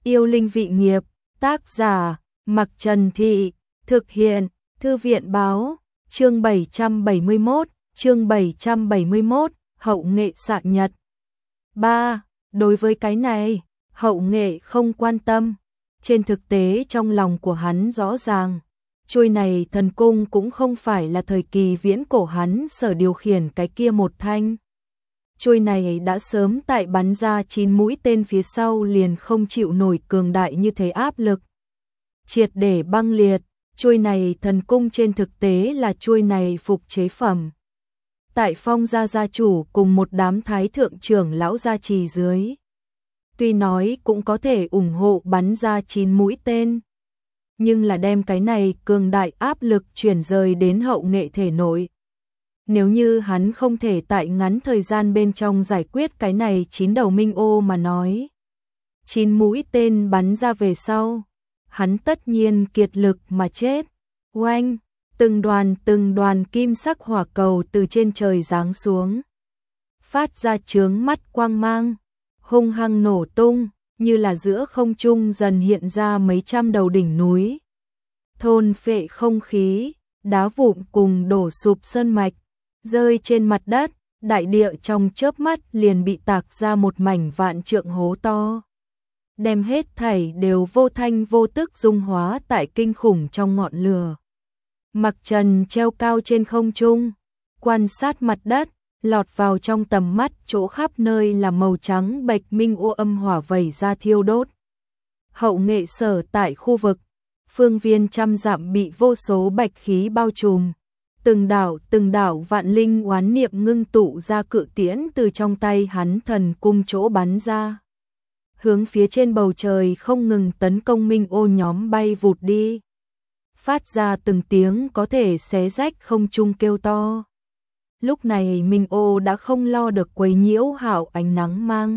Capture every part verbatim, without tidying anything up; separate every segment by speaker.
Speaker 1: Yêu linh vị nghiệp, tác giả, Mặc Trần Thị, thực hiện, Thư viện báo, chương bảy trăm bảy mươi mốt, chương bảy trăm bảy mươi mốt, hậu nghệ xạ nhật. ba. Đối với cái này, hậu nghệ không quan tâm. Trên thực tế trong lòng của hắn rõ ràng, chuôi này thần cung cũng không phải là thời kỳ viễn cổ hắn sở điều khiển cái kia một thanh. Chuôi này đã sớm tại bắn ra chín mũi tên phía sau liền không chịu nổi cường đại như thế áp lực. Triệt để băng liệt, chuôi này thần cung trên thực tế là chuôi này phục chế phẩm. Tại Phong gia gia chủ cùng một đám thái thượng trưởng lão gia trì dưới. Tuy nói cũng có thể ủng hộ bắn ra chín mũi tên, nhưng là đem cái này cường đại áp lực chuyển rời đến hậu nghệ thể nội. Nếu như hắn không thể tại ngắn thời gian bên trong giải quyết cái này chín đầu minh ô mà nói. Chín mũi tên bắn ra về sau, hắn tất nhiên kiệt lực mà chết. Oanh, từng đoàn từng đoàn kim sắc hỏa cầu từ trên trời giáng xuống. Phát ra chướng mắt quang mang, hung hăng nổ tung, như là giữa không trung dần hiện ra mấy trăm đầu đỉnh núi. Thôn phệ không khí, đá vụn cùng đổ sụp sơn mạch, rơi trên mặt đất, đại địa trong chớp mắt liền bị tạc ra một mảnh vạn trượng hố to. Đem hết thảy đều vô thanh vô tức dung hóa tại kinh khủng trong ngọn lửa. Mặc Trần treo cao trên không trung, quan sát mặt đất, lọt vào trong tầm mắt chỗ khắp nơi là màu trắng bạch minh ô âm hỏa vẩy ra thiêu đốt. Hậu nghệ sở tại khu vực, phương viên trăm dặm bị vô số bạch khí bao trùm. Từng đảo từng đảo vạn linh oán niệm ngưng tụ ra cự tiễn từ trong tay hắn thần cung chỗ bắn ra. Hướng phía trên bầu trời không ngừng tấn công minh ô nhóm bay vụt đi. Phát ra từng tiếng có thể xé rách không trung kêu to. Lúc này minh ô đã không lo được quấy nhiễu hảo ánh nắng mang.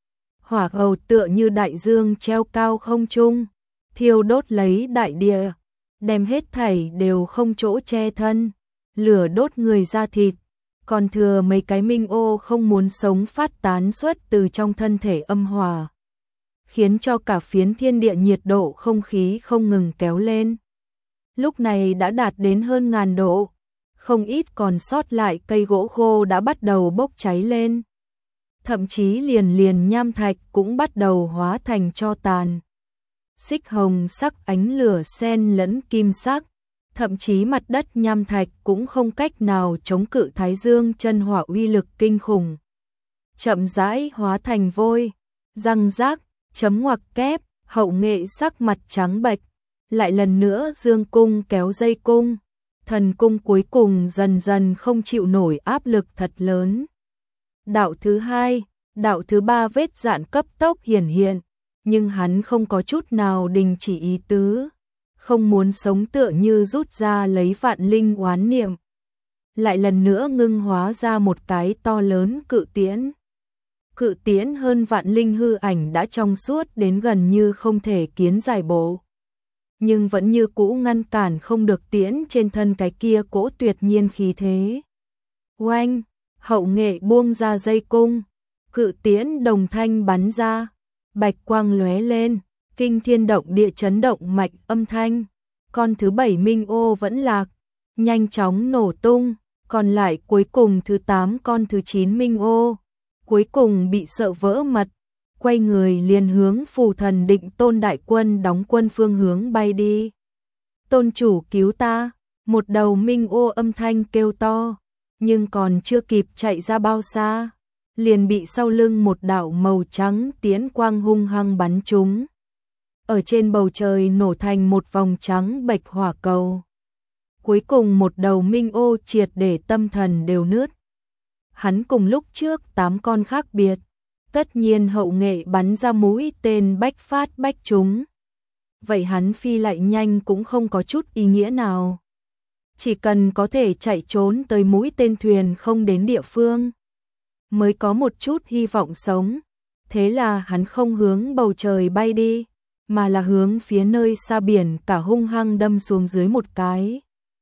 Speaker 1: Hỏa hầu tựa như đại dương treo cao không trung, thiêu đốt lấy đại địa, đem hết thảy đều không chỗ che thân. Lửa đốt người ra thịt, còn thừa mấy cái minh ô không muốn sống phát tán xuất từ trong thân thể âm hỏa, khiến cho cả phiến thiên địa nhiệt độ không khí không ngừng kéo lên. Lúc này đã đạt đến hơn ngàn độ, không ít còn sót lại cây gỗ khô đã bắt đầu bốc cháy lên. Thậm chí liền liền nham thạch cũng bắt đầu hóa thành tro tàn. Xích hồng sắc ánh lửa xen lẫn kim sắc. Thậm chí mặt đất nham thạch cũng không cách nào chống cự thái dương chân hỏa uy lực kinh khủng. Chậm rãi hóa thành vôi, răng rác, chấm ngoặc kép, hậu nghệ sắc mặt trắng bệch, lại lần nữa dương cung kéo dây cung, thần cung cuối cùng dần dần không chịu nổi áp lực thật lớn. Đạo thứ hai, đạo thứ ba vết dạn cấp tốc hiển hiện, nhưng hắn không có chút nào đình chỉ ý tứ. Không muốn sống tựa như rút ra lấy vạn linh oán niệm. Lại lần nữa ngưng hóa ra một cái to lớn cự tiễn. Cự tiễn hơn vạn linh hư ảnh đã trong suốt đến gần như không thể kiến giải bộ. Nhưng vẫn như cũ ngăn cản không được tiễn trên thân cái kia cỗ tuyệt nhiên khí thế. Oanh, hậu nghệ buông ra dây cung. Cự tiễn đồng thanh bắn ra. Bạch quang lóe lên. Kinh thiên động địa chấn động mạch âm thanh, con thứ bảy minh ô vẫn lạc, nhanh chóng nổ tung, còn lại cuối cùng thứ tám con thứ chín minh ô, cuối cùng bị sợ vỡ mật, quay người liền hướng phù thần định tôn đại quân đóng quân phương hướng bay đi. Tôn chủ cứu ta, một đầu minh ô âm thanh kêu to, nhưng còn chưa kịp chạy ra bao xa, liền bị sau lưng một đạo màu trắng tiễn quang hung hăng bắn trúng. Ở trên bầu trời nổ thành một vòng trắng bạch hỏa cầu. Cuối cùng một đầu minh ô triệt để tâm thần đều nứt. Hắn cùng lúc trước tám con khác biệt. Tất nhiên hậu nghệ bắn ra mũi tên bách phát bách trúng. Vậy hắn phi lại nhanh cũng không có chút ý nghĩa nào. Chỉ cần có thể chạy trốn tới mũi tên thuyền không đến địa phương, mới có một chút hy vọng sống. Thế là hắn không hướng bầu trời bay đi, mà là hướng phía nơi xa biển cả hung hăng đâm xuống dưới một cái.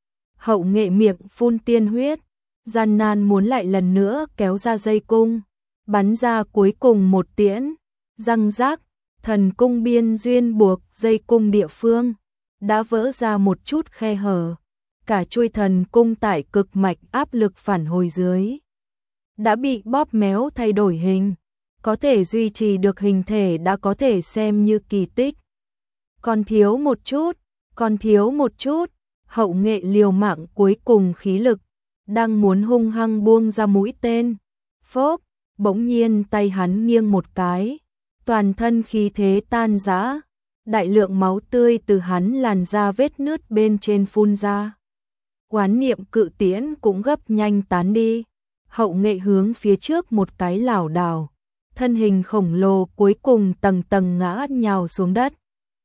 Speaker 1: Hậu nghệ miệng phun tiên huyết, gian nan muốn lại lần nữa kéo ra dây cung, bắn ra cuối cùng một tiễn, răng rác, Thần cung biên duyên buộc dây cung địa phương đã vỡ ra một chút khe hở, cả chuôi thần cung tại cực mạch áp lực phản hồi dưới đã bị bóp méo thay đổi hình, có thể duy trì được hình thể đã có thể xem như kỳ tích. Còn thiếu một chút, còn thiếu một chút, Hậu Nghệ liều mạng cuối cùng khí lực, đang muốn hung hăng buông ra mũi tên. Phốp, bỗng nhiên tay hắn nghiêng một cái, toàn thân khí thế tan rã, đại lượng máu tươi từ hắn làn ra vết nứt bên trên phun ra. Oán niệm cự tiễn cũng gấp nhanh tán đi. Hậu Nghệ hướng phía trước một cái lảo đảo, thân hình khổng lồ cuối cùng tầng tầng ngã nhào xuống đất.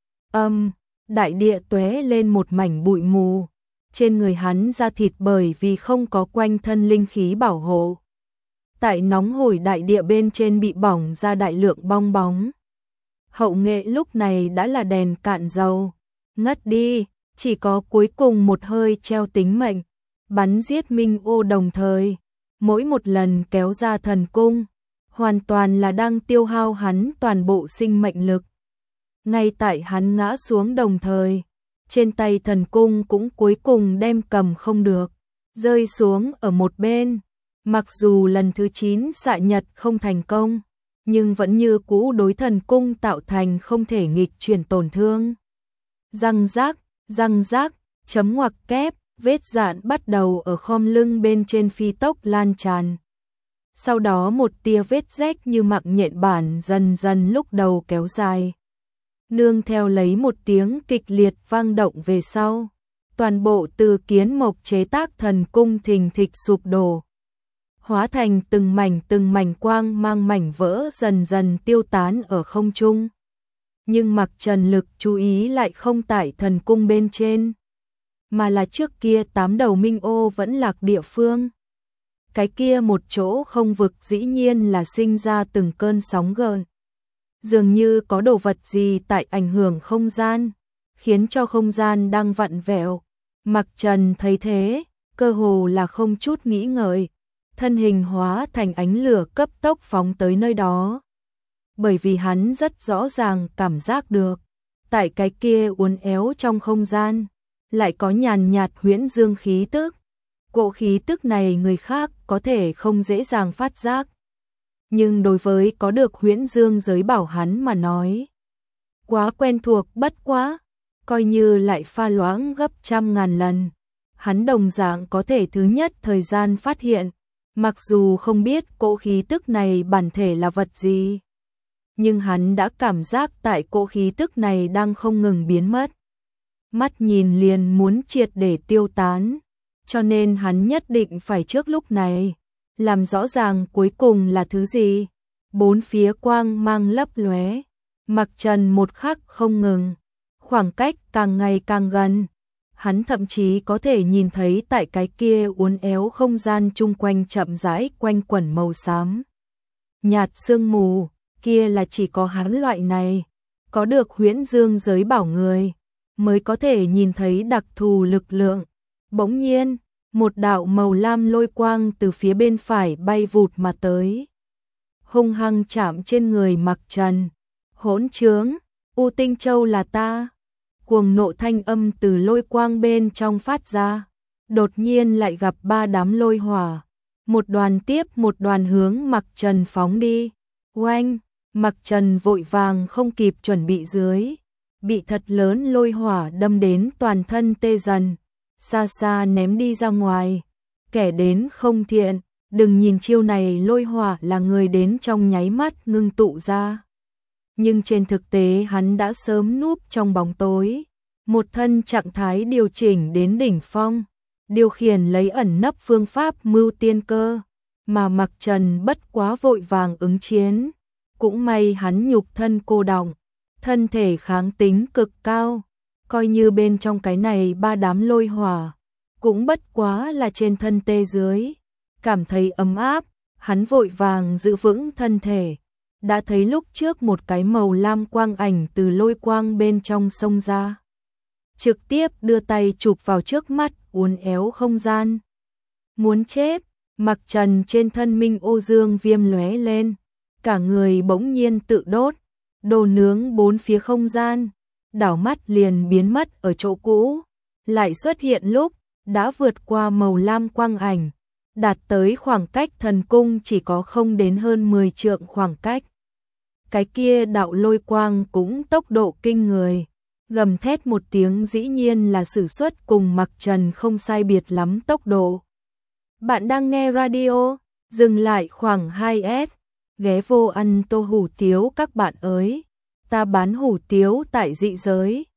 Speaker 1: Âm, đại địa tóe lên một mảnh bụi mù, trên người hắn da thịt bởi vì không có quanh thân linh khí bảo hộ. Tại nóng hổi đại địa bên trên bị bỏng ra đại lượng bong bóng. Hậu Nghệ lúc này đã là đèn cạn dầu, ngất đi, chỉ có cuối cùng một hơi treo tính mệnh, bắn giết Minh Ô đồng thời. Mỗi một lần kéo ra thần cung, hoàn toàn là đang tiêu hao hắn toàn bộ sinh mệnh lực. Ngay tại hắn ngã xuống đồng thời, trên tay thần cung cũng cuối cùng đem cầm không được, rơi xuống ở một bên. Mặc dù lần thứ chín xạ nhật không thành công, nhưng vẫn như cũ đối thần cung tạo thành không thể nghịch chuyển tổn thương. Răng rác, răng rác, chấm ngoặc kép, vết dạn bắt đầu ở khom lưng bên trên phi tốc lan tràn. Sau đó một tia vết rách như mạng nhện bản dần dần lúc đầu kéo dài. Nương theo lấy một tiếng kịch liệt vang động về sau. Toàn bộ từ kiến mộc chế tác thần cung thình thịch sụp đổ. Hóa thành từng mảnh từng mảnh quang mang mảnh vỡ dần dần tiêu tán ở không trung. Nhưng Mặc Trần lực chú ý lại không tại thần cung bên trên, mà là trước kia tám đầu Minh Ô vẫn lạc địa phương. Cái kia một chỗ không vực dĩ nhiên là sinh ra từng cơn sóng gợn. Dường như có đồ vật gì tại ảnh hưởng không gian, khiến cho không gian đang vặn vẹo. Mặc Trần thấy thế, cơ hồ là không chút nghĩ ngợi, thân hình hóa thành ánh lửa cấp tốc phóng tới nơi đó. Bởi vì hắn rất rõ ràng cảm giác được, tại cái kia uốn éo trong không gian, lại có nhàn nhạt huyễn dương khí tức. Cỗ khí tức này người khác có thể không dễ dàng phát giác. Nhưng đối với có được huyễn dương giới bảo hắn mà nói, quá quen thuộc bất quá, coi như lại pha loãng gấp trăm ngàn lần. Hắn đồng dạng có thể thứ nhất thời gian phát hiện, mặc dù không biết cỗ khí tức này bản thể là vật gì. Nhưng hắn đã cảm giác tại cỗ khí tức này đang không ngừng biến mất. Mắt nhìn liền muốn triệt để tiêu tán, cho nên hắn nhất định phải trước lúc này làm rõ ràng cuối cùng là thứ gì. Bốn phía quang mang lấp lóe, Mặc Trần một khắc không ngừng, khoảng cách càng ngày càng gần. Hắn thậm chí có thể nhìn thấy tại cái kia uốn éo không gian chung quanh chậm rãi quanh quẩn màu xám nhạt sương mù, kia là chỉ có hắn loại này, có được huyễn dương giới bảo người, mới có thể nhìn thấy đặc thù lực lượng. Bỗng nhiên, một đạo màu lam lôi quang từ phía bên phải bay vụt mà tới, hung hăng chạm trên người Mặc Trần. Hỗn trướng, U Tinh Châu là ta. Cuồng nộ thanh âm từ lôi quang bên trong phát ra, đột nhiên lại gặp ba đám lôi hỏa, một đoàn tiếp một đoàn hướng Mặc Trần phóng đi. Oanh, Mặc Trần vội vàng không kịp chuẩn bị dưới, bị thật lớn lôi hỏa đâm đến toàn thân tê dần, xa xa ném đi ra ngoài. Kẻ đến không thiện, đừng nhìn chiêu này lôi hỏa là người đến trong nháy mắt ngưng tụ ra. Nhưng trên thực tế hắn đã sớm núp trong bóng tối, một thân trạng thái điều chỉnh đến đỉnh phong, điều khiển lấy ẩn nấp phương pháp mưu tiên cơ, mà Mặc Trần bất quá vội vàng ứng chiến. Cũng may hắn nhục thân cô đọng, thân thể kháng tính cực cao, coi như bên trong cái này ba đám lôi hỏa, cũng bất quá là trên thân tê dưới, cảm thấy ấm áp, hắn vội vàng giữ vững thân thể. Đã thấy lúc trước một cái màu lam quang ảnh từ lôi quang bên trong xông ra, trực tiếp đưa tay chụp vào trước mắt uốn éo không gian. Muốn chết, Mặc Trần trên thân Minh Ô Dương viêm lóe lên, cả người bỗng nhiên tự đốt, đồ nướng bốn phía không gian, đảo mắt liền biến mất ở chỗ cũ, lại xuất hiện lúc đã vượt qua màu lam quang ảnh, đạt tới khoảng cách thần cung chỉ có không đến hơn mười trượng khoảng cách. Cái kia đạo lôi quang cũng tốc độ kinh người, gầm thét một tiếng dĩ nhiên là sử xuất cùng Mặc Trần không sai biệt lắm tốc độ. Bạn đang nghe radio, dừng lại khoảng hai S, ghé vô ăn tô hủ tiếu các bạn ơi, ta bán hủ tiếu tại dị giới.